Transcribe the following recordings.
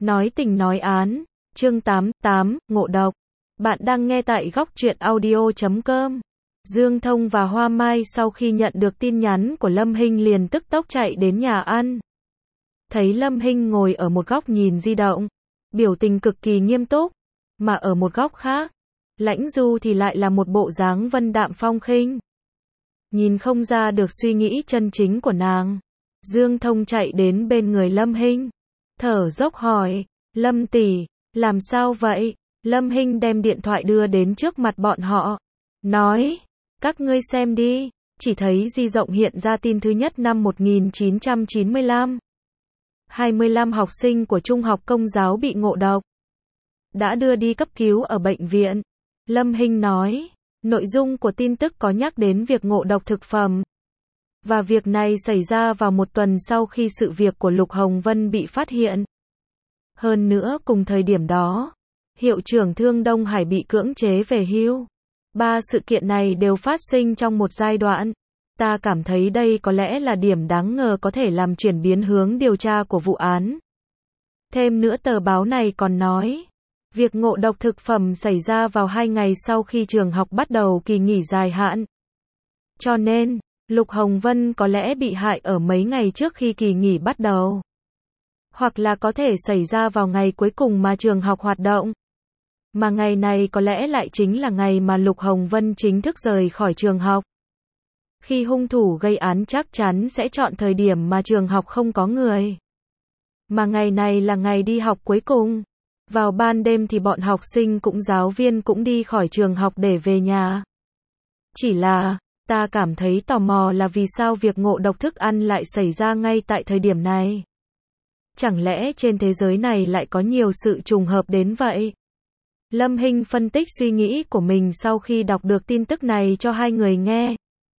Nói tình nói án, chương 88, ngộ độc. Bạn đang nghe tại góc truyện audio.com. Dương Thông và Hoa Mai sau khi nhận được tin nhắn của Lâm Hinh liền tức tốc chạy đến nhà ăn. Thấy Lâm Hinh ngồi ở một góc nhìn di động, biểu tình cực kỳ nghiêm túc, mà ở một góc khác, Lãnh Du thì lại là một bộ dáng vân đạm phong khinh. Nhìn không ra được suy nghĩ chân chính của nàng. Dương Thông chạy đến bên người Lâm Hinh, thở dốc hỏi, Lâm tỷ, làm sao vậy? Lâm Hinh đem điện thoại đưa đến trước mặt bọn họ, nói, các ngươi xem đi, chỉ thấy di động hiện ra tin thứ nhất năm 1995. 25 học sinh của Trung học Công giáo bị ngộ độc, đã đưa đi cấp cứu ở bệnh viện. Lâm Hinh nói, nội dung của tin tức có nhắc đến việc ngộ độc thực phẩm. Và việc này xảy ra vào một tuần sau khi sự việc của Lục Hồng Vân bị phát hiện. Hơn nữa cùng thời điểm đó, hiệu trưởng Thương Đông Hải bị cưỡng chế về hưu. 3 sự kiện này đều phát sinh trong một giai đoạn. Ta cảm thấy đây có lẽ là điểm đáng ngờ có thể làm chuyển biến hướng điều tra của vụ án. Thêm nữa tờ báo này còn nói, việc ngộ độc thực phẩm xảy ra vào 2 ngày sau khi trường học bắt đầu kỳ nghỉ dài hạn. Cho nên, Lục Hồng Vân có lẽ bị hại ở mấy ngày trước khi kỳ nghỉ bắt đầu. Hoặc là có thể xảy ra vào ngày cuối cùng mà trường học hoạt động. Mà ngày này có lẽ lại chính là ngày mà Lục Hồng Vân chính thức rời khỏi trường học. Khi hung thủ gây án chắc chắn sẽ chọn thời điểm mà trường học không có người. Mà ngày này là ngày đi học cuối cùng. Vào ban đêm thì bọn học sinh cũng giáo viên cũng đi khỏi trường học để về nhà. Chỉ là, ta cảm thấy tò mò là vì sao việc ngộ độc thức ăn lại xảy ra ngay tại thời điểm này. Chẳng lẽ trên thế giới này lại có nhiều sự trùng hợp đến vậy? Lâm Hinh phân tích suy nghĩ của mình sau khi đọc được tin tức này cho hai người nghe.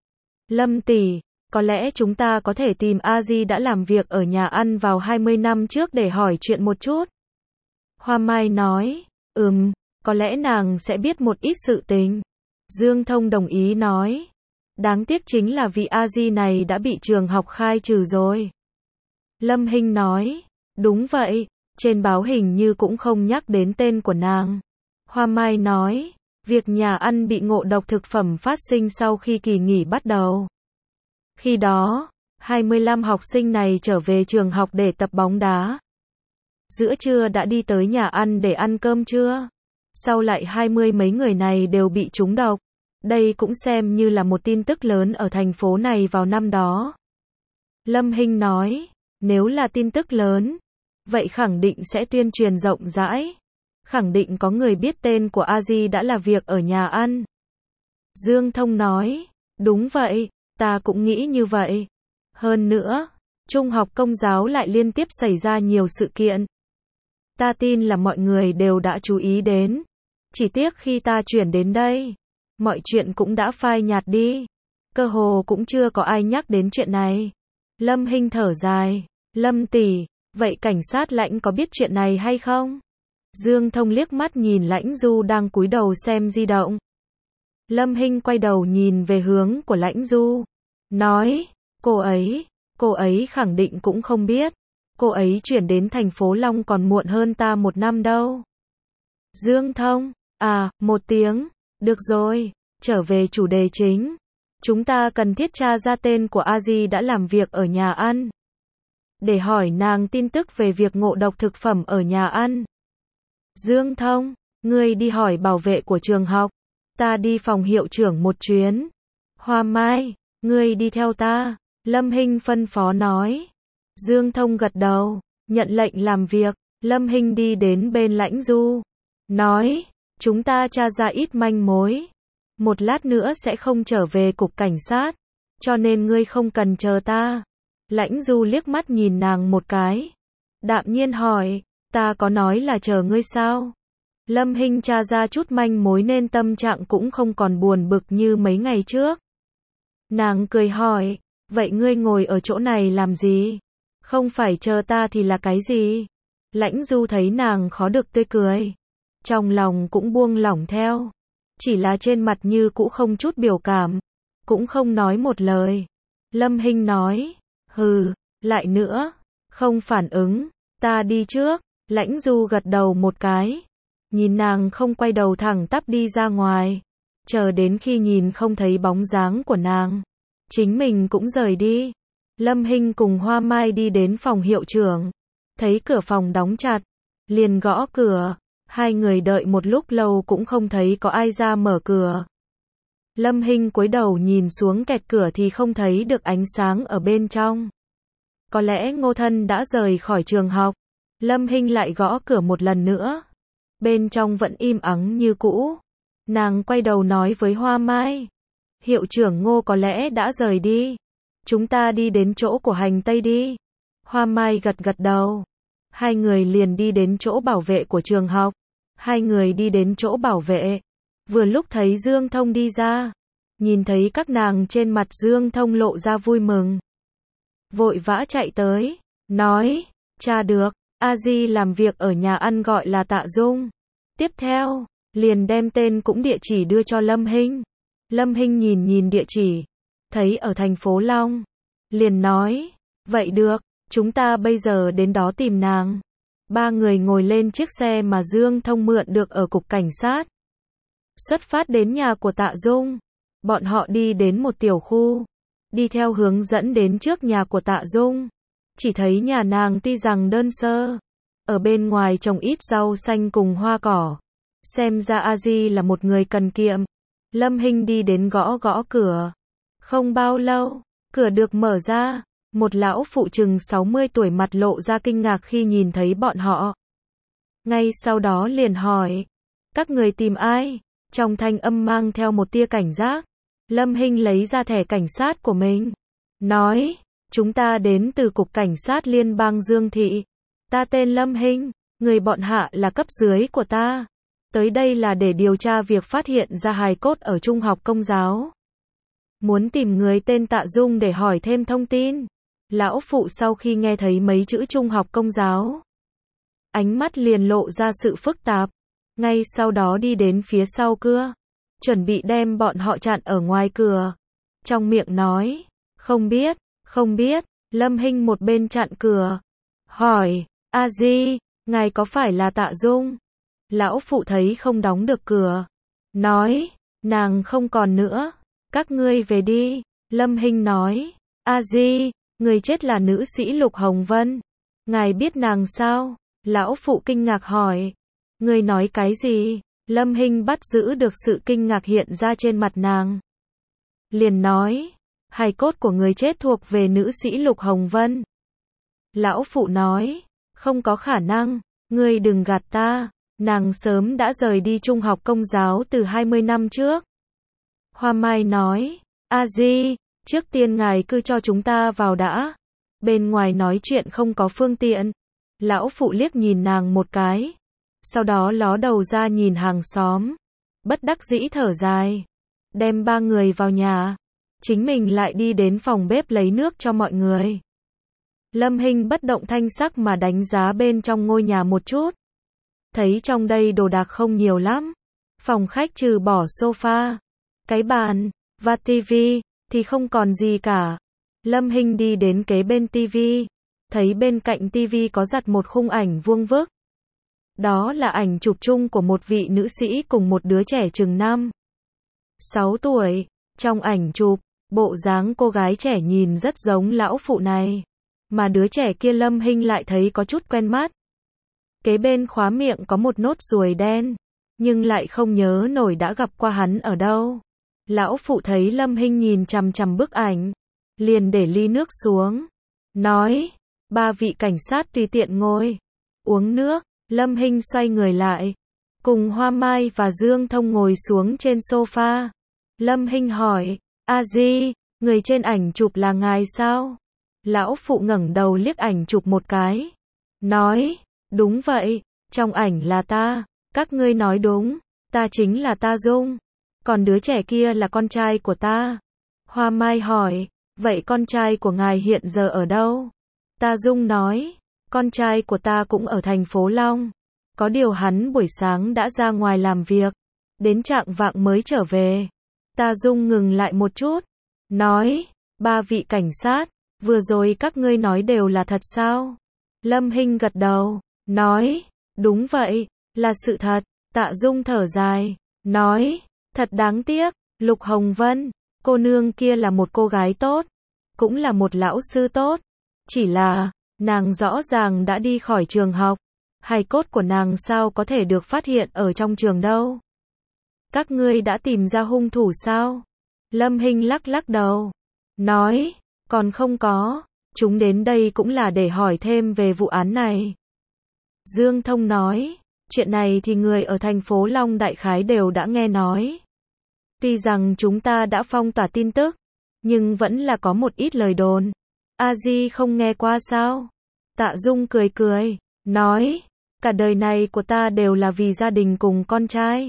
Lâm tỷ, có lẽ chúng ta có thể tìm A Di đã làm việc ở nhà ăn vào 20 năm trước để hỏi chuyện một chút. Hoa Mai nói, có lẽ nàng sẽ biết một ít sự tình. Dương Thông đồng ý nói, đáng tiếc chính là vị A Di này đã bị trường học khai trừ rồi. Lâm Hinh nói, đúng vậy, trên báo hình như cũng không nhắc đến tên của nàng. Hoa Mai nói, việc nhà ăn bị ngộ độc thực phẩm phát sinh sau khi kỳ nghỉ bắt đầu. Khi đó, 25 học sinh này trở về trường học để tập bóng đá. Giữa trưa đã đi tới nhà ăn để ăn cơm trưa. Sau lại 20 mấy người này đều bị trúng độc. Đây cũng xem như là một tin tức lớn ở thành phố này vào năm đó. Lâm Hinh nói, nếu là tin tức lớn, vậy khẳng định sẽ tuyên truyền rộng rãi. Khẳng định có người biết tên của A Di đã là việc ở nhà ăn. Dương Thông nói, đúng vậy, ta cũng nghĩ như vậy. Hơn nữa, Trung học Công giáo lại liên tiếp xảy ra nhiều sự kiện. Ta tin là mọi người đều đã chú ý đến. Chỉ tiếc khi ta chuyển đến đây, mọi chuyện cũng đã phai nhạt đi. Cơ hồ cũng chưa có ai nhắc đến chuyện này. Lâm Hinh thở dài, Lâm tỷ, vậy cảnh sát Lãnh có biết chuyện này hay không? Dương Thông liếc mắt nhìn Lãnh Du đang cúi đầu xem di động. Lâm Hinh quay đầu nhìn về hướng của Lãnh Du, nói, cô ấy khẳng định cũng không biết. Cô ấy chuyển đến thành phố Long còn muộn hơn ta 1 năm đâu. Dương Thông, 1 tiếng, được rồi, trở về chủ đề chính. Chúng ta cần thiết tra ra tên của A Di đã làm việc ở nhà ăn. Để hỏi nàng tin tức về việc ngộ độc thực phẩm ở nhà ăn. Dương Thông, ngươi đi hỏi bảo vệ của trường học. Ta đi phòng hiệu trưởng một chuyến. Hoa Mai, ngươi đi theo ta. Lâm Hinh phân phó nói. Dương Thông gật đầu, nhận lệnh làm việc. Lâm Hinh đi đến bên Lãnh Du, nói, chúng ta tra ra ít manh mối. Một lát nữa sẽ không trở về cục cảnh sát, cho nên ngươi không cần chờ ta. Lãnh Du liếc mắt nhìn nàng một cái, đạm nhiên hỏi, ta có nói là chờ ngươi sao? Lâm Hinh tra ra chút manh mối nên tâm trạng cũng không còn buồn bực như mấy ngày trước. Nàng cười hỏi, vậy ngươi ngồi ở chỗ này làm gì? Không phải chờ ta thì là cái gì? Lãnh Du thấy nàng khó được tươi cười, trong lòng cũng buông lỏng theo. Chỉ là trên mặt như cũ không chút biểu cảm, cũng không nói một lời. Lâm Hinh nói, lại nữa, không phản ứng, ta đi trước. Lãnh Du gật đầu một cái, nhìn nàng không quay đầu thẳng tắp đi ra ngoài, chờ đến khi nhìn không thấy bóng dáng của nàng, chính mình cũng rời đi. Lâm Hinh cùng Hoa Mai đi đến phòng hiệu trưởng, thấy cửa phòng đóng chặt, liền gõ cửa, hai người đợi một lúc lâu cũng không thấy có ai ra mở cửa. Lâm Hinh cúi đầu nhìn xuống kẹt cửa thì không thấy được ánh sáng ở bên trong. Có lẽ Ngô Thân đã rời khỏi trường học. Lâm Hinh lại gõ cửa một lần nữa. Bên trong vẫn im ắng như cũ. Nàng quay đầu nói với Hoa Mai. Hiệu trưởng Ngô có lẽ đã rời đi. Chúng ta đi đến chỗ của hành Tây đi. Hoa Mai gật gật đầu. Hai người liền đi đến chỗ bảo vệ của trường học. Hai người đi đến chỗ bảo vệ. Vừa lúc thấy Dương Thông đi ra. Nhìn thấy các nàng trên mặt Dương Thông lộ ra vui mừng. Vội vã chạy tới. Nói. Cha được. A Di làm việc ở nhà ăn gọi là Tạ Dung. Tiếp theo, liền đem tên cũng địa chỉ đưa cho Lâm Hinh. Lâm Hinh nhìn nhìn địa chỉ, thấy ở thành phố Long. Liền nói, vậy được, chúng ta bây giờ đến đó tìm nàng. Ba người ngồi lên chiếc xe mà Dương Thông mượn được ở cục cảnh sát. Xuất phát đến nhà của Tạ Dung. Bọn họ đi đến một tiểu khu. Đi theo hướng dẫn đến trước nhà của Tạ Dung. Chỉ thấy nhà nàng tuy rằng đơn sơ, ở bên ngoài trồng ít rau xanh cùng hoa cỏ. Xem ra A Di là một người cần kiệm. Lâm Hinh đi đến gõ gõ cửa. Không bao lâu, cửa được mở ra. Một lão phụ chừng 60 tuổi mặt lộ ra kinh ngạc khi nhìn thấy bọn họ. Ngay sau đó liền hỏi, các người tìm ai? Trong thanh âm mang theo một tia cảnh giác. Lâm Hinh lấy ra thẻ cảnh sát của mình. Nói, chúng ta đến từ Cục Cảnh sát Liên bang Dương Thị. Ta tên Lâm Hinh, người bọn hạ là cấp dưới của ta. Tới đây là để điều tra việc phát hiện ra hài cốt ở Trung học Công giáo. Muốn tìm người tên Tạ Dung để hỏi thêm thông tin. Lão phụ sau khi nghe thấy mấy chữ Trung học Công giáo, ánh mắt liền lộ ra sự phức tạp. Ngay sau đó đi đến phía sau cửa, chuẩn bị đem bọn họ chặn ở ngoài cửa. Trong miệng nói, không biết, Lâm Hinh một bên chặn cửa. Hỏi, A Di, ngài có phải là Tạ Dung? Lão phụ thấy không đóng được cửa. Nói, nàng không còn nữa. Các ngươi về đi. Lâm Hinh nói, A Di, người chết là nữ sĩ Lục Hồng Vân. Ngài biết nàng sao? Lão phụ kinh ngạc hỏi. Người nói cái gì? Lâm Hinh bắt giữ được sự kinh ngạc hiện ra trên mặt nàng. Liền nói, hài cốt của người chết thuộc về nữ sĩ Lục Hồng Vân. Lão phụ nói, không có khả năng, ngươi đừng gạt ta, nàng sớm đã rời đi Trung học Công giáo từ 20 năm trước. Hoa Mai nói, A Di, trước tiên ngài cứ cho chúng ta vào đã, bên ngoài nói chuyện không có phương tiện. Lão phụ liếc nhìn nàng một cái, sau đó ló đầu ra nhìn hàng xóm, bất đắc dĩ thở dài, đem ba người vào nhà, chính mình lại đi đến phòng bếp lấy nước cho mọi người. Lâm Hinh bất động thanh sắc mà đánh giá bên trong ngôi nhà một chút. Thấy trong đây đồ đạc không nhiều lắm. Phòng khách trừ bỏ sofa, cái bàn, và tivi, thì không còn gì cả. Lâm Hinh đi đến kế bên tivi, thấy bên cạnh tivi có đặt một khung ảnh vuông vức. Đó là ảnh chụp chung của một vị nữ sĩ cùng một đứa trẻ chừng 5-6 tuổi. Trong ảnh chụp, bộ dáng cô gái trẻ nhìn rất giống lão phụ này. Mà đứa trẻ kia Lâm Hinh lại thấy có chút quen mắt. Kế bên khóa miệng có một nốt ruồi đen, nhưng lại không nhớ nổi đã gặp qua hắn ở đâu. Lão phụ thấy Lâm Hinh nhìn chằm chằm bức ảnh, liền để ly nước xuống, nói, ba vị cảnh sát tùy tiện ngồi, uống nước. Lâm Hinh xoay người lại, cùng Hoa Mai và Dương Thông ngồi xuống trên sofa. Lâm Hinh hỏi, A Di, người trên ảnh chụp là ngài sao? Lão phụ ngẩng đầu liếc ảnh chụp một cái, nói, đúng vậy, trong ảnh là ta, các ngươi nói đúng, ta chính là Tạ Dung, còn đứa trẻ kia là con trai của ta. Hoa Mai hỏi, vậy con trai của ngài hiện giờ ở đâu? Tạ Dung nói, con trai của ta cũng ở thành phố Long, có điều hắn buổi sáng đã ra ngoài làm việc, đến chạng vạng mới trở về. Tạ Dung ngừng lại một chút, nói, ba vị cảnh sát, vừa rồi các ngươi nói đều là thật sao? Lâm Hinh gật đầu, nói, đúng vậy, là sự thật. Tạ Dung thở dài, nói, thật đáng tiếc, Lục Hồng Vân, cô nương kia là một cô gái tốt, cũng là một lão sư tốt, chỉ là, nàng rõ ràng đã đi khỏi trường học, hài cốt của nàng sao có thể được phát hiện ở trong trường đâu. Các ngươi đã tìm ra hung thủ sao? Lâm Hinh lắc lắc đầu, nói, còn không có, chúng đến đây cũng là để hỏi thêm về vụ án này. Dương Thông nói, chuyện này thì người ở thành phố Long đại khái đều đã nghe nói. Tuy rằng chúng ta đã phong tỏa tin tức, nhưng vẫn là có một ít lời đồn. A Di không nghe qua sao? Tạ Dung cười cười, nói, cả đời này của ta đều là vì gia đình cùng con trai.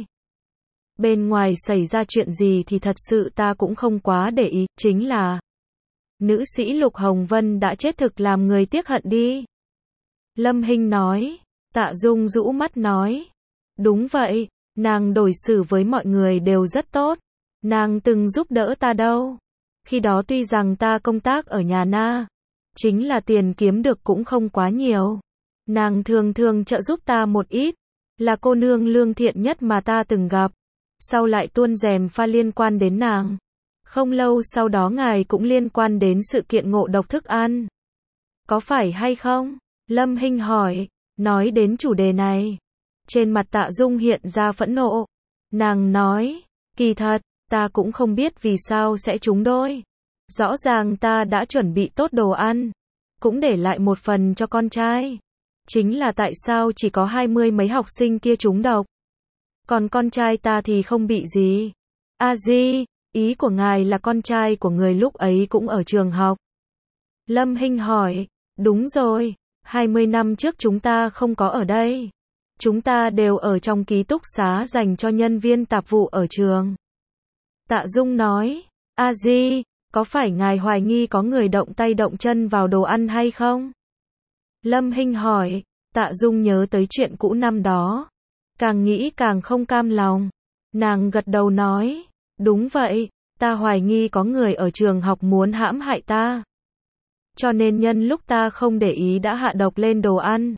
Bên ngoài xảy ra chuyện gì thì thật sự ta cũng không quá để ý, chính là nữ sĩ Lục Hồng Vân đã chết thực làm người tiếc hận đi. Lâm Hinh nói, Tạ Dung rũ mắt nói, đúng vậy, nàng đối xử với mọi người đều rất tốt, nàng từng giúp đỡ ta đâu. Khi đó tuy rằng ta công tác ở nhà Na, chính là tiền kiếm được cũng không quá nhiều. Nàng thường thường trợ giúp ta một ít, là cô nương lương thiện nhất mà ta từng gặp. Sau lại tuôn rèm pha liên quan đến nàng. Không lâu sau đó ngài cũng liên quan đến sự kiện ngộ độc thức ăn. Có phải hay không? Lâm Hinh hỏi, nói đến chủ đề này. Trên mặt Tạ Dung hiện ra phẫn nộ. Nàng nói, kỳ thật, ta cũng không biết vì sao sẽ trúng đôi. Rõ ràng ta đã chuẩn bị tốt đồ ăn, cũng để lại một phần cho con trai. Chính là tại sao chỉ có 20 mấy học sinh kia trúng độc. Còn con trai ta thì không bị gì. A Di, ý của ngài là con trai của người lúc ấy cũng ở trường học. Lâm Hinh hỏi, đúng rồi, 20 năm trước chúng ta không có ở đây. Chúng ta đều ở trong ký túc xá dành cho nhân viên tạp vụ ở trường. Tạ Dung nói, A Di, có phải ngài hoài nghi có người động tay động chân vào đồ ăn hay không? Lâm Hinh hỏi, Tạ Dung nhớ tới chuyện cũ năm đó. Càng nghĩ càng không cam lòng. Nàng gật đầu nói, đúng vậy, ta hoài nghi có người ở trường học muốn hãm hại ta. Cho nên nhân lúc ta không để ý đã hạ độc lên đồ ăn.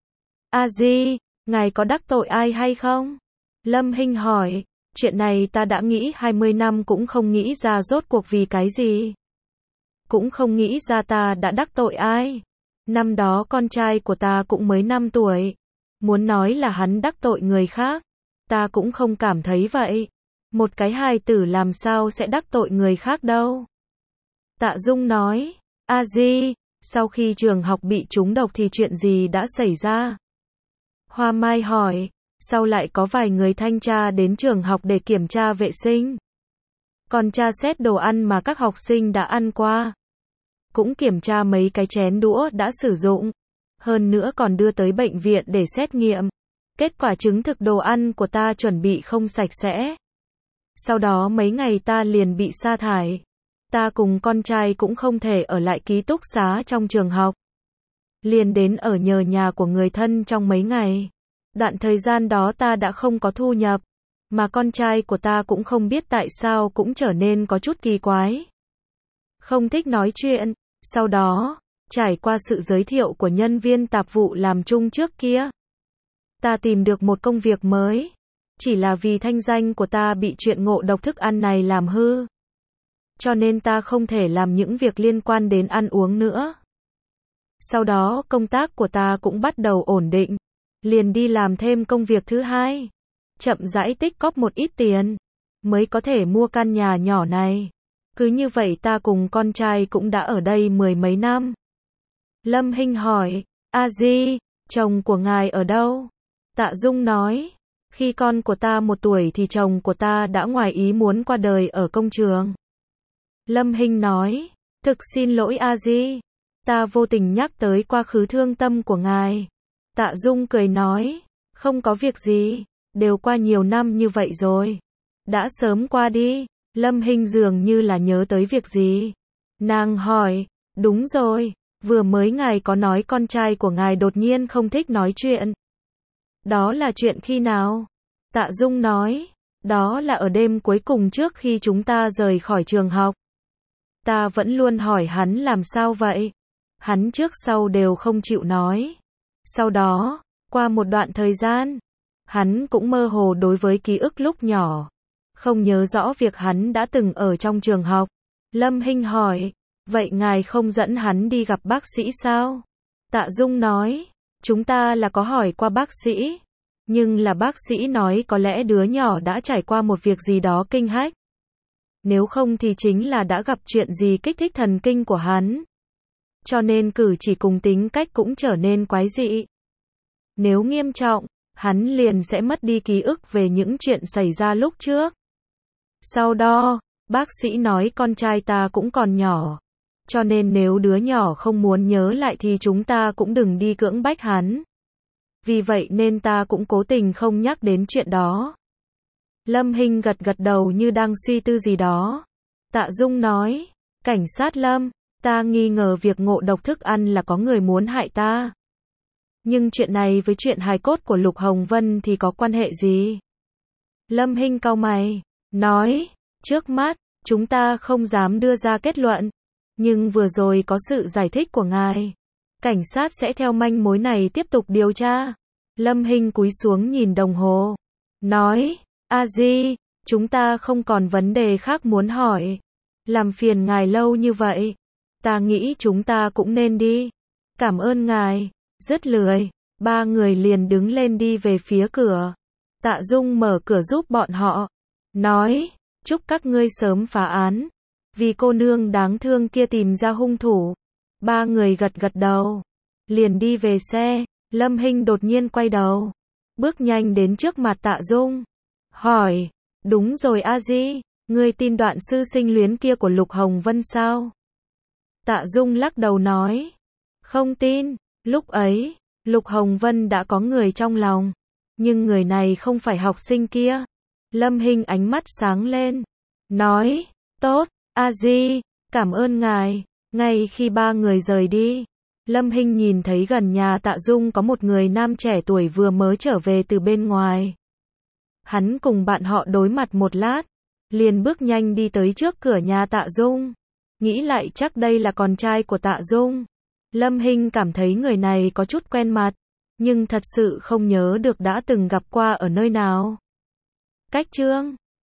A Di, ngài có đắc tội ai hay không? Lâm Hinh hỏi, chuyện này ta đã nghĩ 20 năm cũng không nghĩ ra rốt cuộc vì cái gì. Cũng không nghĩ ra ta đã đắc tội ai. Năm đó con trai của ta cũng mới 5 tuổi. Muốn nói là hắn đắc tội người khác, ta cũng không cảm thấy vậy. Một cái hài tử làm sao sẽ đắc tội người khác đâu. Tạ Dung nói, A Di, sau khi trường học bị trúng độc thì chuyện gì đã xảy ra? Hoa Mai hỏi, sau lại có vài người thanh tra đến trường học để kiểm tra vệ sinh. Còn tra xét đồ ăn mà các học sinh đã ăn qua. Cũng kiểm tra mấy cái chén đũa đã sử dụng. Hơn nữa còn đưa tới bệnh viện để xét nghiệm. Kết quả chứng thực đồ ăn của ta chuẩn bị không sạch sẽ. Sau đó mấy ngày ta liền bị sa thải. Ta cùng con trai cũng không thể ở lại ký túc xá trong trường học. Liền đến ở nhờ nhà của người thân trong mấy ngày. Đoạn thời gian đó ta đã không có thu nhập. Mà con trai của ta cũng không biết tại sao cũng trở nên có chút kỳ quái. Không thích nói chuyện. Sau đó, trải qua sự giới thiệu của nhân viên tạp vụ làm chung trước kia, ta tìm được một công việc mới. Chỉ là vì thanh danh của ta bị chuyện ngộ độc thức ăn này làm hư. Cho nên ta không thể làm những việc liên quan đến ăn uống nữa. Sau đó công tác của ta cũng bắt đầu ổn định. Liền đi làm thêm công việc thứ hai. Chậm rãi tích cóp một ít tiền. Mới có thể mua căn nhà nhỏ này. Cứ như vậy ta cùng con trai cũng đã ở đây 10 mấy năm. Lâm Hinh hỏi, A Di, chồng của ngài ở đâu? Tạ Dung nói, khi con của ta 1 tuổi thì chồng của ta đã ngoài ý muốn qua đời ở công trường. Lâm Hinh nói, thực xin lỗi A Di, ta vô tình nhắc tới quá khứ thương tâm của ngài. Tạ Dung cười nói, không có việc gì, đều qua nhiều năm như vậy rồi. Đã sớm qua đi. Lâm Hinh dường như là nhớ tới việc gì. Nàng hỏi, đúng rồi, vừa mới ngài có nói con trai của ngài đột nhiên không thích nói chuyện. Đó là chuyện khi nào? Tạ Dung nói, đó là ở đêm cuối cùng trước khi chúng ta rời khỏi trường học. Ta vẫn luôn hỏi hắn làm sao vậy. Hắn trước sau đều không chịu nói. Sau đó, Qua một đoạn thời gian, hắn cũng mơ hồ đối với ký ức lúc nhỏ. Không nhớ rõ việc hắn đã từng ở trong trường học. Lâm Hinh hỏi, vậy ngài không dẫn hắn đi gặp bác sĩ sao? Tạ Dung nói, chúng ta là có hỏi qua bác sĩ. Nhưng là bác sĩ nói có lẽ đứa nhỏ đã trải qua một việc gì đó kinh hách. Nếu không thì chính là đã gặp chuyện gì kích thích thần kinh của hắn. Cho nên cử chỉ cùng tính cách cũng trở nên quái dị. Nếu nghiêm trọng, hắn liền sẽ mất đi ký ức về những chuyện xảy ra lúc trước. Sau đó, bác sĩ nói con trai ta cũng còn nhỏ. Cho nên nếu đứa nhỏ không muốn nhớ lại thì chúng ta cũng đừng đi cưỡng bách hắn. Vì vậy nên ta cũng cố tình không nhắc đến chuyện đó. Lâm Hinh gật gật đầu như đang suy tư gì đó. Tạ Dung nói, cảnh sát Lâm, ta nghi ngờ việc ngộ độc thức ăn là có người muốn hại ta. Nhưng chuyện này với chuyện hài cốt của Lục Hồng Vân thì có quan hệ gì? Lâm Hinh cau mày, nói, trước mắt, chúng ta không dám đưa ra kết luận. Nhưng vừa rồi có sự giải thích của ngài. Cảnh sát sẽ theo manh mối này tiếp tục điều tra. Lâm Hinh cúi xuống nhìn đồng hồ. Nói, A Di, chúng ta không còn vấn đề khác muốn hỏi. Làm phiền ngài lâu như vậy. Ta nghĩ chúng ta cũng nên đi. Cảm ơn ngài. Dứt lười. Ba người liền đứng lên đi về phía cửa. Tạ Dung mở cửa giúp bọn họ. Nói, chúc các ngươi sớm phá án. Vì cô nương đáng thương kia tìm ra hung thủ. Ba người gật gật đầu. Liền đi về xe. Lâm Hinh đột nhiên quay đầu. Bước nhanh đến trước mặt Tạ Dung. Hỏi, đúng rồi A Di, ngươi tin đoạn sư sinh luyến kia của Lục Hồng Vân sao? Tạ Dung lắc đầu nói. Không tin, lúc ấy, Lục Hồng Vân đã có người trong lòng. Nhưng người này không phải học sinh kia. Lâm Hinh ánh mắt sáng lên. Nói, tốt, A Di, cảm ơn ngài. Ngay khi ba người rời đi, Lâm Hinh nhìn thấy gần nhà Tạ Dung có một người nam trẻ tuổi vừa mới trở về từ bên ngoài. Hắn cùng bạn họ đối mặt một lát, liền bước nhanh đi tới trước cửa nhà Tạ Dung. Nghĩ lại chắc đây là con trai của Tạ Dung. Lâm Hinh cảm thấy người này có chút quen mặt, nhưng thật sự không nhớ được đã từng gặp qua ở nơi nào. Cách chương